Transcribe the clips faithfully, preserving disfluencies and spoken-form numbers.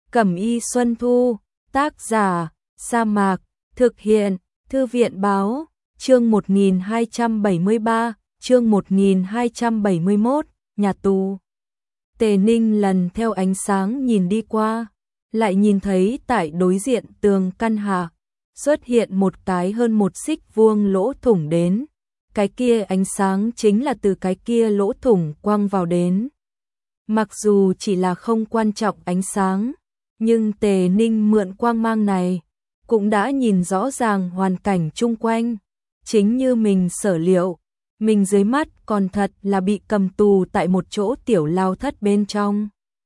Cẩm y Xuân Thu, tác giả, Sa Mạc, thực hiện, Thư viện báo, chương một nghìn hai trăm bảy mươi ba, chương một nghìn hai trăm bảy mươi mốt, nhà tù. Tề Ninh lần theo ánh sáng nhìn đi qua, lại nhìn thấy tại đối diện tường căn hạ, xuất hiện một cái hơn một xích vuông lỗ thủng đến. Cái kia ánh sáng chính là từ cái kia lỗ thủng quăng vào đến. Mặc dù chỉ là không quan trọng ánh sáng, nhưng Tề Ninh mượn quang mang này, cũng đã nhìn rõ ràng hoàn cảnh chung quanh. Chính như mình sở liệu, mình dưới mắt còn thật là bị cầm tù tại một chỗ tiểu lao thất bên trong.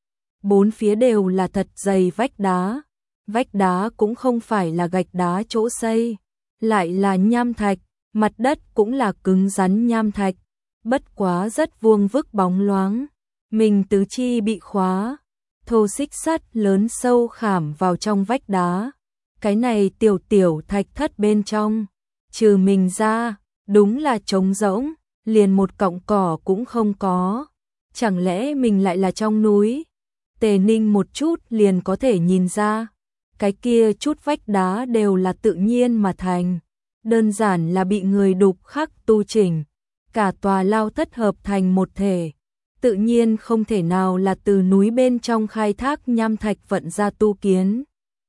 Bốn phía đều là thật dày vách đá, vách đá cũng không phải là gạch đá chỗ xây, lại là nham thạch, mặt đất cũng là cứng rắn nham thạch, bất quá rất vuông vức bóng loáng. Mình tứ chi bị khóa, thô xích sắt lớn sâu khảm vào trong vách đá. Cái này tiểu tiểu thạch thất bên trong, trừ mình ra, đúng là trống rỗng, liền một cọng cỏ cũng không có. Chẳng lẽ mình lại là trong núi? Tề Ninh một chút liền có thể nhìn ra, cái kia chút vách đá đều là tự nhiên mà thành, đơn giản là bị người đục khắc tu chỉnh, cả tòa lao thất hợp thành một thể, tự nhiên không thể nào là từ núi bên trong khai thác nham thạch vận ra tu kiến.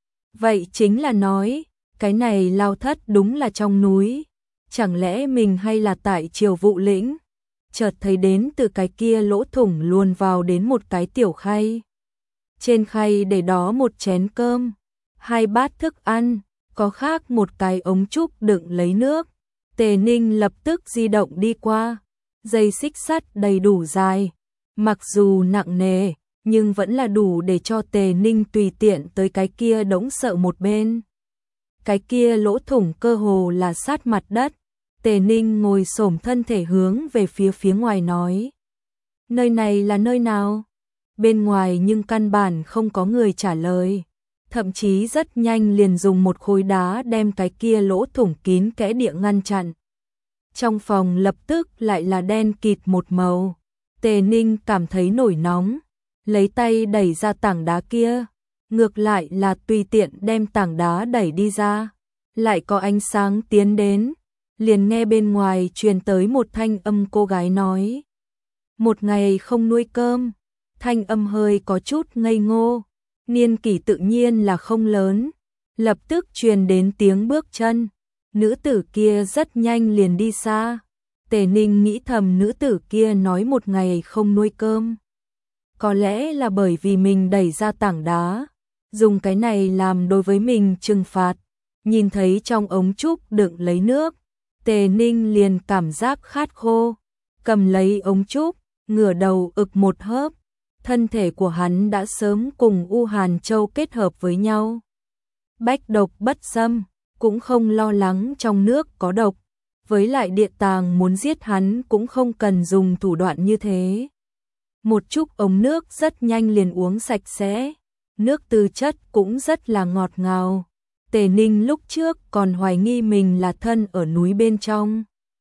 Vậy chính là nói, cái này lao thất đúng là trong núi, chẳng lẽ mình hay là tại Triều Vụ Lĩnh? Chợt thấy đến từ cái kia lỗ thủng luồn vào đến một cái tiểu khay. Trên khay để đó một chén cơm, hai bát thức ăn, có khác một cái ống trúc đựng lấy nước. Tề Ninh lập tức di động đi qua, dây xích sắt đầy đủ dài, mặc dù nặng nề, nhưng vẫn là đủ để cho Tề Ninh tùy tiện tới cái kia đống sợ một bên. Cái kia lỗ thủng cơ hồ là sát mặt đất. Tề Ninh ngồi xổm thân thể hướng về phía phía ngoài nói. Nơi này là nơi nào? Bên ngoài nhưng căn bản không có người trả lời. Thậm chí rất nhanh liền dùng một khối đá đem cái kia lỗ thủng kín kẽ địa ngăn chặn. Trong phòng lập tức lại là đen kịt một màu. Tề Ninh cảm thấy nổi nóng, lấy tay đẩy ra tảng đá kia, ngược lại là tùy tiện đem tảng đá đẩy đi ra, lại có ánh sáng tiến đến, liền nghe bên ngoài truyền tới một thanh âm cô gái nói. Một ngày không nuôi cơm, thanh âm hơi có chút ngây ngô, niên kỷ tự nhiên là không lớn, lập tức truyền đến tiếng bước chân, nữ tử kia rất nhanh liền đi xa. Tề Ninh nghĩ thầm nữ tử kia nói một ngày không nuôi cơm. Có lẽ là bởi vì mình đẩy ra tảng đá, dùng cái này làm đối với mình trừng phạt. Nhìn thấy trong ống trúc đựng lấy nước, Tề Ninh liền cảm giác khát khô, cầm lấy ống trúc, ngửa đầu ực một hớp, thân thể của hắn đã sớm cùng U Hàn Châu kết hợp với nhau. Bách độc bất xâm, cũng không lo lắng trong nước có độc, với lại địa tàng muốn giết hắn cũng không cần dùng thủ đoạn như thế. Một chút ống nước rất nhanh liền uống sạch sẽ, nước tư chất cũng rất là ngọt ngào. Tề Ninh lúc trước còn hoài nghi mình là thân ở núi bên trong.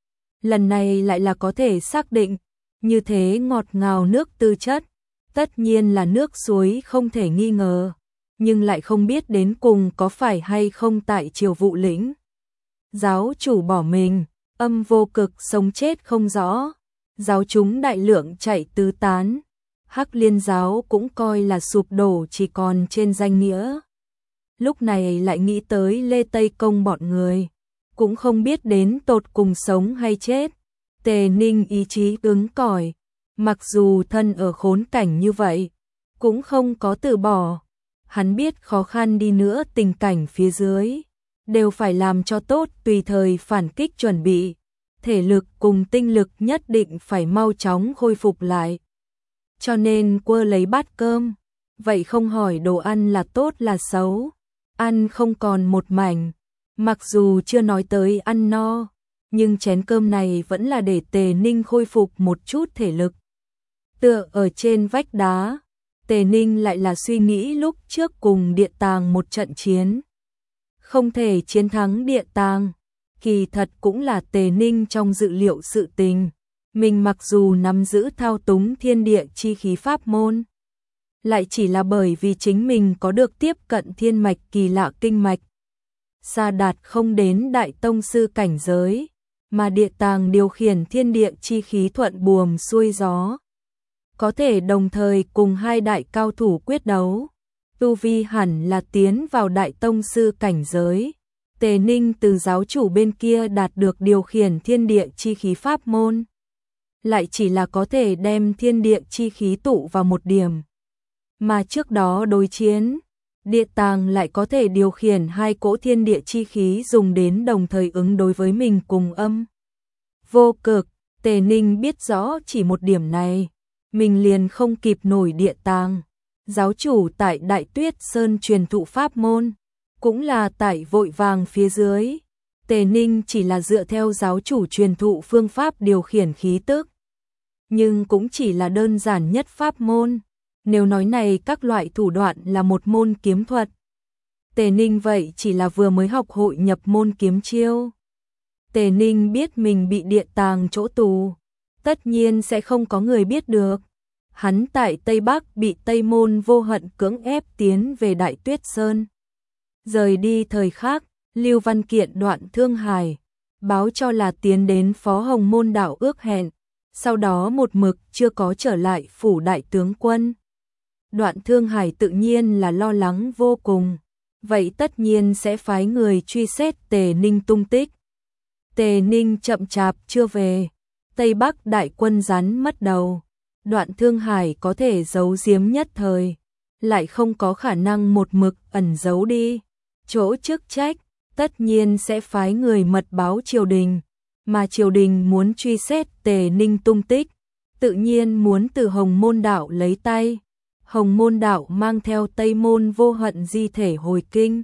Lần này lại là có thể xác định, như thế ngọt ngào nước tư chất, tất nhiên là nước suối không thể nghi ngờ, nhưng lại không biết đến cùng có phải hay không tại Triều Vụ Lĩnh. Giáo chủ bỏ mình, âm vô cực sống chết không rõ, giáo chúng đại lượng chạy tứ tán, Hắc Liên giáo cũng coi là sụp đổ chỉ còn trên danh nghĩa. Lúc này lại nghĩ tới Lê Tây Công bọn người, cũng không biết đến tột cùng sống hay chết. Tề Ninh ý chí cứng cỏi, mặc dù thân ở khốn cảnh như vậy, cũng không có từ bỏ. Hắn biết khó khăn đi nữa tình cảnh phía dưới, đều phải làm cho tốt tùy thời phản kích chuẩn bị. Thể lực cùng tinh lực nhất định phải mau chóng khôi phục lại. Cho nên quơ lấy bát cơm, vậy không hỏi đồ ăn là tốt là xấu. Ăn không còn một mảnh, mặc dù chưa nói tới ăn no, nhưng chén cơm này vẫn là để Tề Ninh khôi phục một chút thể lực. Tựa ở trên vách đá, Tề Ninh lại là suy nghĩ lúc trước cùng địa tàng một trận chiến. Không thể chiến thắng địa tàng, kỳ thật cũng là Tề Ninh trong dự liệu sự tình. Mình mặc dù nắm giữ thao túng thiên địa chi khí pháp môn, lại chỉ là bởi vì chính mình có được tiếp cận thiên mạch kỳ lạ kinh mạch. Sa đạt không đến đại tông sư cảnh giới, mà địa tàng điều khiển thiên địa chi khí thuận buồm xuôi gió. Có thể đồng thời cùng hai đại cao thủ quyết đấu. Tu vi hẳn là tiến vào đại tông sư cảnh giới. Tề Ninh từ giáo chủ bên kia đạt được điều khiển thiên địa chi khí pháp môn. Lại chỉ là có thể đem thiên địa chi khí tụ vào một điểm. Mà trước đó đối chiến, địa tàng lại có thể điều khiển hai cỗ thiên địa chi khí dùng đến đồng thời ứng đối với mình cùng âm. Vô cực, Tề Ninh biết rõ chỉ một điểm này, mình liền không kịp nổi địa tàng. Giáo chủ tại Đại Tuyết Sơn truyền thụ pháp môn, cũng là tại vội vàng phía dưới. Tề Ninh chỉ là dựa theo giáo chủ truyền thụ phương pháp điều khiển khí tức. Nhưng cũng chỉ là đơn giản nhất pháp môn. Nếu nói này các loại thủ đoạn là một môn kiếm thuật. Tề Ninh vậy chỉ là vừa mới học hội nhập môn kiếm chiêu. Tề Ninh biết mình bị địa tàng chỗ tù. Tất nhiên sẽ không có người biết được. Hắn tại Tây Bắc bị Tây Môn Vô Hận cưỡng ép tiến về Đại Tuyết Sơn. Rời đi thời khắc, Lưu Văn Kiện đoạn Thương Hải, báo cho là tiến đến Phó Hồng Môn đảo ước hẹn, sau đó một mực chưa có trở lại phủ đại tướng quân. Đoạn Thương Hải tự nhiên là lo lắng vô cùng, vậy tất nhiên sẽ phái người truy xét Tề Ninh tung tích. Tề Ninh chậm chạp chưa về, Tây Bắc đại quân rắn mất đầu. Đoạn Thương Hải có thể giấu giếm nhất thời, lại không có khả năng một mực ẩn giấu đi. Chỗ chức trách, tất nhiên sẽ phái người mật báo triều đình, mà triều đình muốn truy xét Tề Ninh tung tích, tự nhiên muốn từ Hồng Môn Đạo lấy tay. Hồng Môn Đạo mang theo Tây Môn Vô Hận di thể hồi kinh,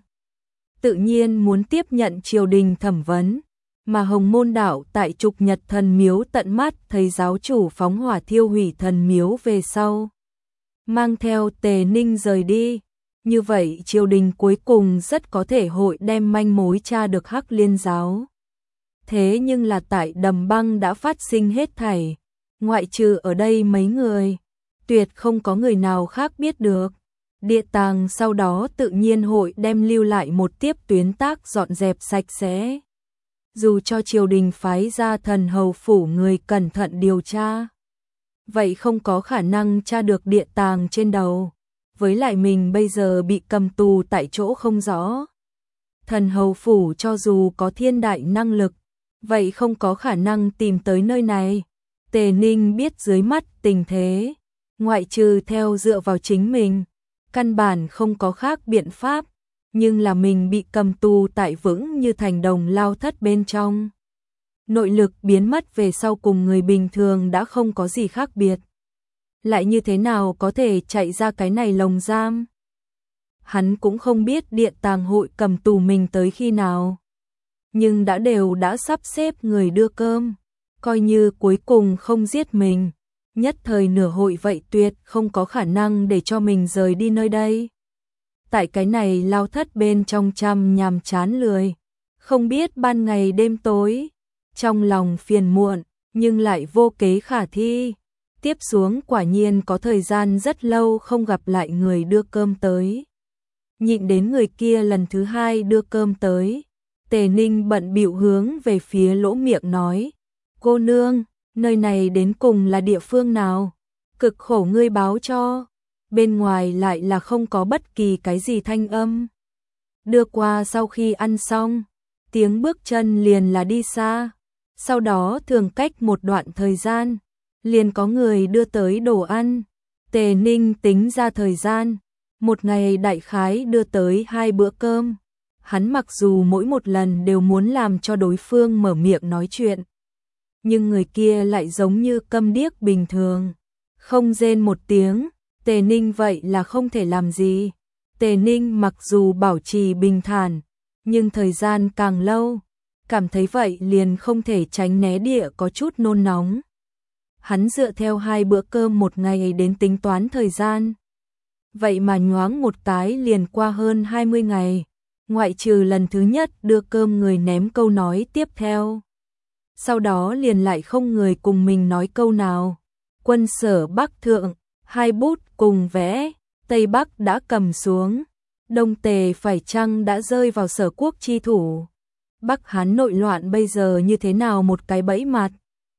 tự nhiên muốn tiếp nhận triều đình thẩm vấn. Mà Hồng Môn Đạo tại Trục Nhật Thần Miếu tận mắt thấy giáo chủ phóng hỏa thiêu hủy thần miếu về sau, mang theo Tề Ninh rời đi. Như vậy triều đình cuối cùng rất có thể hội đem manh mối tra được Hắc Liên giáo. Thế nhưng là tại Đầm Băng đã phát sinh hết thảy, ngoại trừ ở đây mấy người, tuyệt không có người nào khác biết được. Địa tàng sau đó tự nhiên hội đem lưu lại một tiếp tuyến tác dọn dẹp sạch sẽ. Dù cho triều đình phái ra Thần Hầu phủ người cẩn thận điều tra, vậy không có khả năng tra được địa tàng trên đầu. Với lại mình bây giờ bị cầm tù tại chỗ không rõ. Thần Hầu phủ cho dù có thiên đại năng lực, vậy không có khả năng tìm tới nơi này. Tề Ninh biết dưới mắt tình thế, ngoại trừ theo dựa vào chính mình, căn bản không có khác biện pháp. Nhưng là mình bị cầm tù tại vững như thành đồng lao thất bên trong. Nội lực biến mất về sau cùng người bình thường đã không có gì khác biệt. Lại như thế nào có thể chạy ra cái này lồng giam? Hắn cũng không biết địa tàng hội cầm tù mình tới khi nào. Nhưng đã đều đã sắp xếp người đưa cơm. Coi như cuối cùng không giết mình. Nhất thời nửa hội vậy tuyệt không có khả năng để cho mình rời đi nơi đây. Tại cái này lao thất bên trong chăm nhàm chán lười, không biết ban ngày đêm tối, trong lòng phiền muộn, nhưng lại vô kế khả thi. Tiếp xuống quả nhiên có thời gian rất lâu không gặp lại người đưa cơm tới. Nhịn đến người kia lần thứ hai đưa cơm tới, Tề Ninh bận bịu hướng về phía lỗ miệng nói, cô nương, nơi này đến cùng là địa phương nào? Cực khổ ngươi báo cho. Bên ngoài lại là không có bất kỳ cái gì thanh âm. Đưa qua sau khi ăn xong, tiếng bước chân liền là đi xa. Sau đó thường cách một đoạn thời gian, liền có người đưa tới đồ ăn. Tề Ninh tính ra thời gian, một ngày đại khái đưa tới hai bữa cơm. Hắn mặc dù mỗi một lần đều muốn làm cho đối phương mở miệng nói chuyện, nhưng người kia lại giống như câm điếc bình thường, không rên một tiếng. Tề Ninh vậy là không thể làm gì. Tề Ninh mặc dù bảo trì bình thản, nhưng thời gian càng lâu, cảm thấy vậy liền không thể tránh né địa có chút nôn nóng. Hắn dựa theo hai bữa cơm một ngày đến tính toán thời gian. Vậy mà nhoáng một cái liền qua hơn hai mươi ngày, ngoại trừ lần thứ nhất đưa cơm người ném câu nói tiếp theo. Sau đó liền lại không người cùng mình nói câu nào. Quân Sở Bắc Thượng, hai bút cùng vẽ, Tây Bắc đã cầm xuống, Đông Tề phải chăng đã rơi vào Sở Quốc chi thủ? Bắc Hán nội loạn bây giờ như thế nào một cái bẫy mặt?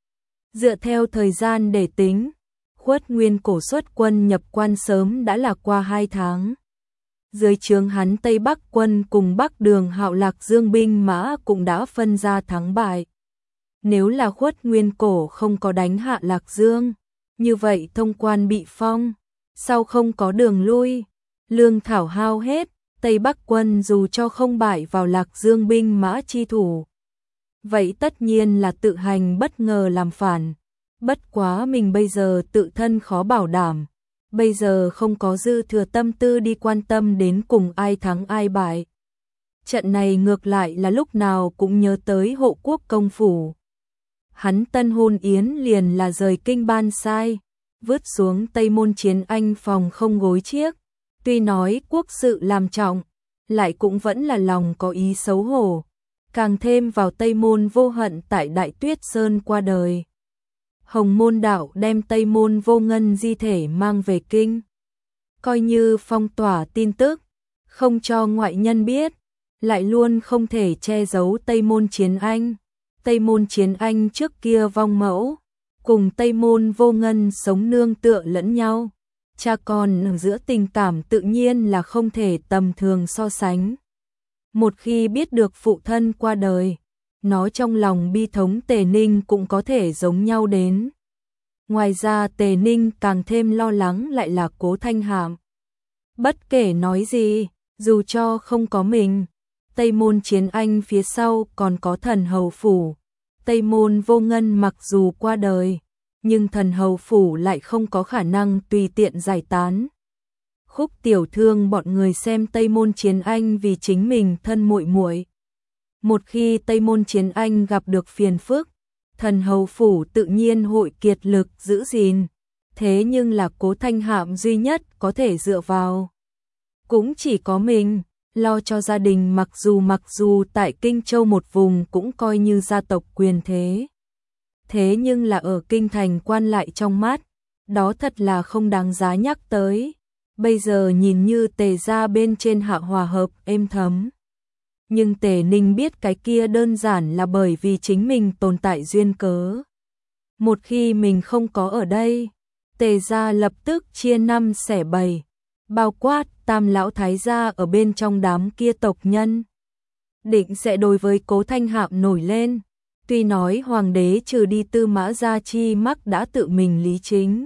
Dựa theo thời gian để tính, Khuất Nguyên Cổ xuất quân nhập quan sớm đã là qua hai tháng. Dưới trướng hắn Tây Bắc quân cùng Bắc Đường Hạo Lạc Dương binh mã cũng đã phân ra thắng bại. Nếu là Khuất Nguyên Cổ không có đánh hạ Lạc Dương, như vậy thông quan bị phong, sau không có đường lui, lương thảo hao hết, Tây Bắc quân dù cho không bại vào Lạc Dương binh mã chi thủ. Vậy tất nhiên là tự hành bất ngờ làm phản, bất quá mình bây giờ tự thân khó bảo đảm, bây giờ không có dư thừa tâm tư đi quan tâm đến cùng ai thắng ai bại. Trận này ngược lại là lúc nào cũng nhớ tới Hộ Quốc công phủ. Hắn tân hôn yến liền là rời kinh ban sai, vứt xuống Tây Môn Chiến Anh phòng không gối chiếc, tuy nói quốc sự làm trọng, lại cũng vẫn là lòng có ý xấu hổ, càng thêm vào Tây Môn Vô Hận tại Đại Tuyết Sơn qua đời. Hồng Môn đạo đem Tây Môn Vô Ngân di thể mang về kinh, coi như phong tỏa tin tức, không cho ngoại nhân biết, lại luôn không thể che giấu Tây Môn Chiến Anh. Tây Môn Chiến Anh trước kia vong mẫu, cùng Tây Môn Vô Ngân sống nương tựa lẫn nhau, cha con ở giữa tình cảm tự nhiên là không thể tầm thường so sánh. Một khi biết được phụ thân qua đời, nó trong lòng bi thống Tề Ninh cũng có thể giống nhau đến. Ngoài ra Tề Ninh càng thêm lo lắng lại là Cố Thanh Hạm. Bất kể nói gì, dù cho không có mình, Tây Môn Chiến Anh phía sau còn có Thần Hầu Phủ. Tây Môn Vô Ngân mặc dù qua đời, nhưng Thần Hầu Phủ lại không có khả năng tùy tiện giải tán. Khúc Tiểu Thương bọn người xem Tây Môn Chiến Anh vì chính mình thân muội muội. Một khi Tây Môn Chiến Anh gặp được phiền phức, Thần Hầu Phủ tự nhiên hội kiệt lực giữ gìn, thế nhưng là Cố Thanh Hạm duy nhất có thể dựa vào. Cũng chỉ có mình, lo cho gia đình mặc dù mặc dù tại Kinh Châu một vùng cũng coi như gia tộc quyền thế. Thế nhưng là ở Kinh Thành quan lại trong mắt, đó thật là không đáng giá nhắc tới. Bây giờ nhìn như Tề gia bên trên hạ hòa hợp êm thấm. Nhưng Tề Ninh biết cái kia đơn giản là bởi vì chính mình tồn tại duyên cớ. Một khi mình không có ở đây, Tề gia lập tức chia năm xẻ bảy, bao quát Tam lão thái gia ở bên trong đám kia tộc nhân. Định sẽ đối với Cố Thanh Hạm nổi lên, tuy nói hoàng đế trừ đi Tư Mã Gia Chi mắc đã tự mình lý chính.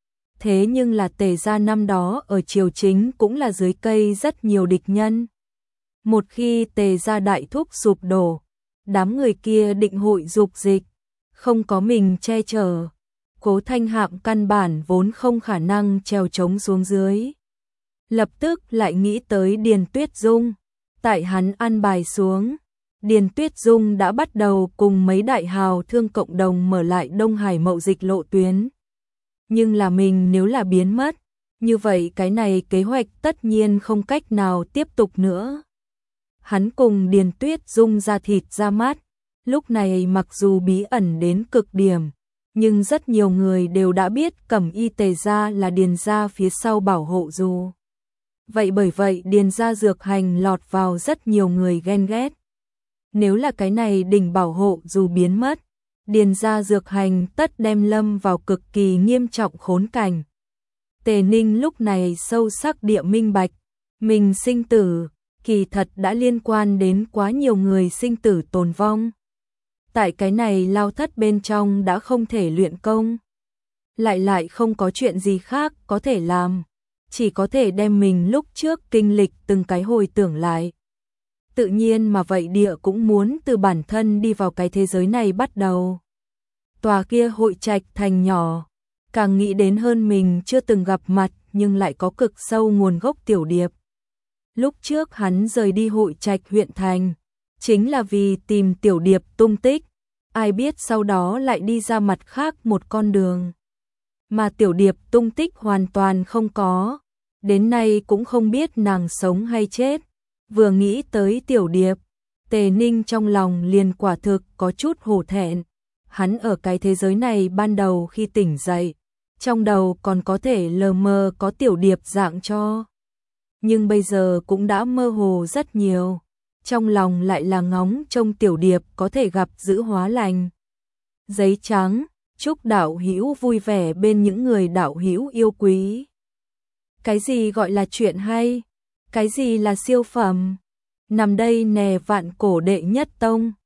Thế nhưng là Tề gia năm đó ở triều chính cũng là dưới cây rất nhiều địch nhân. Một khi Tề gia đại thúc sụp đổ, đám người kia định hội dục dịch, không có mình che chở. Cố Thanh Hạm căn bản vốn không khả năng trèo trống xuống dưới. Lập tức lại nghĩ tới Điền Tuyết Dung, tại hắn ăn bài xuống, Điền Tuyết Dung đã bắt đầu cùng mấy đại hào thương cộng đồng mở lại Đông Hải mậu dịch lộ tuyến. Nhưng là mình nếu là biến mất, như vậy cái này kế hoạch tất nhiên không cách nào tiếp tục nữa. Hắn cùng Điền Tuyết Dung ra thịt ra mắt, lúc này mặc dù bí ẩn đến cực điểm, nhưng rất nhiều người đều đã biết Cẩm Y Tề gia là Điền gia phía sau bảo hộ dù. Vậy bởi vậy Điền gia dược hành lọt vào rất nhiều người ghen ghét. Nếu là cái này đỉnh bảo hộ dù biến mất, Điền gia dược hành tất đem lâm vào cực kỳ nghiêm trọng khốn cảnh. Tề Ninh lúc này sâu sắc địa minh bạch, mình sinh tử, kỳ thật đã liên quan đến quá nhiều người sinh tử tồn vong. Tại cái này lao thất bên trong đã không thể luyện công, lại lại không có chuyện gì khác có thể làm, chỉ có thể đem mình lúc trước kinh lịch từng cái hồi tưởng lại. Tự nhiên mà vậy địa cũng muốn từ bản thân đi vào cái thế giới này bắt đầu. Tòa kia hội trạch thành nhỏ, càng nghĩ đến hơn mình chưa từng gặp mặt nhưng lại có cực sâu nguồn gốc Tiểu Điệp. Lúc trước hắn rời đi hội trạch huyện thành, chính là vì tìm Tiểu Điệp tung tích, ai biết sau đó lại đi ra mặt khác một con đường. Mà Tiểu Điệp tung tích hoàn toàn không có, đến nay cũng không biết nàng sống hay chết. Vừa nghĩ tới Tiểu Điệp, Tề Ninh trong lòng liền quả thực có chút hổ thẹn. Hắn ở cái thế giới này ban đầu khi tỉnh dậy, Trong đầu còn có thể lờ mờ có tiểu điệp dạng cho. Nhưng bây giờ cũng đã mơ hồ rất nhiều. Trong lòng lại là ngóng trông tiểu điệp có thể gặp giữ hóa lành. Giấy trắng, chúc đạo hữu vui vẻ bên những người đạo hữu yêu quý. Cái gì gọi là chuyện hay? Cái gì là siêu phẩm? Nằm đây nè vạn cổ đệ nhất tông.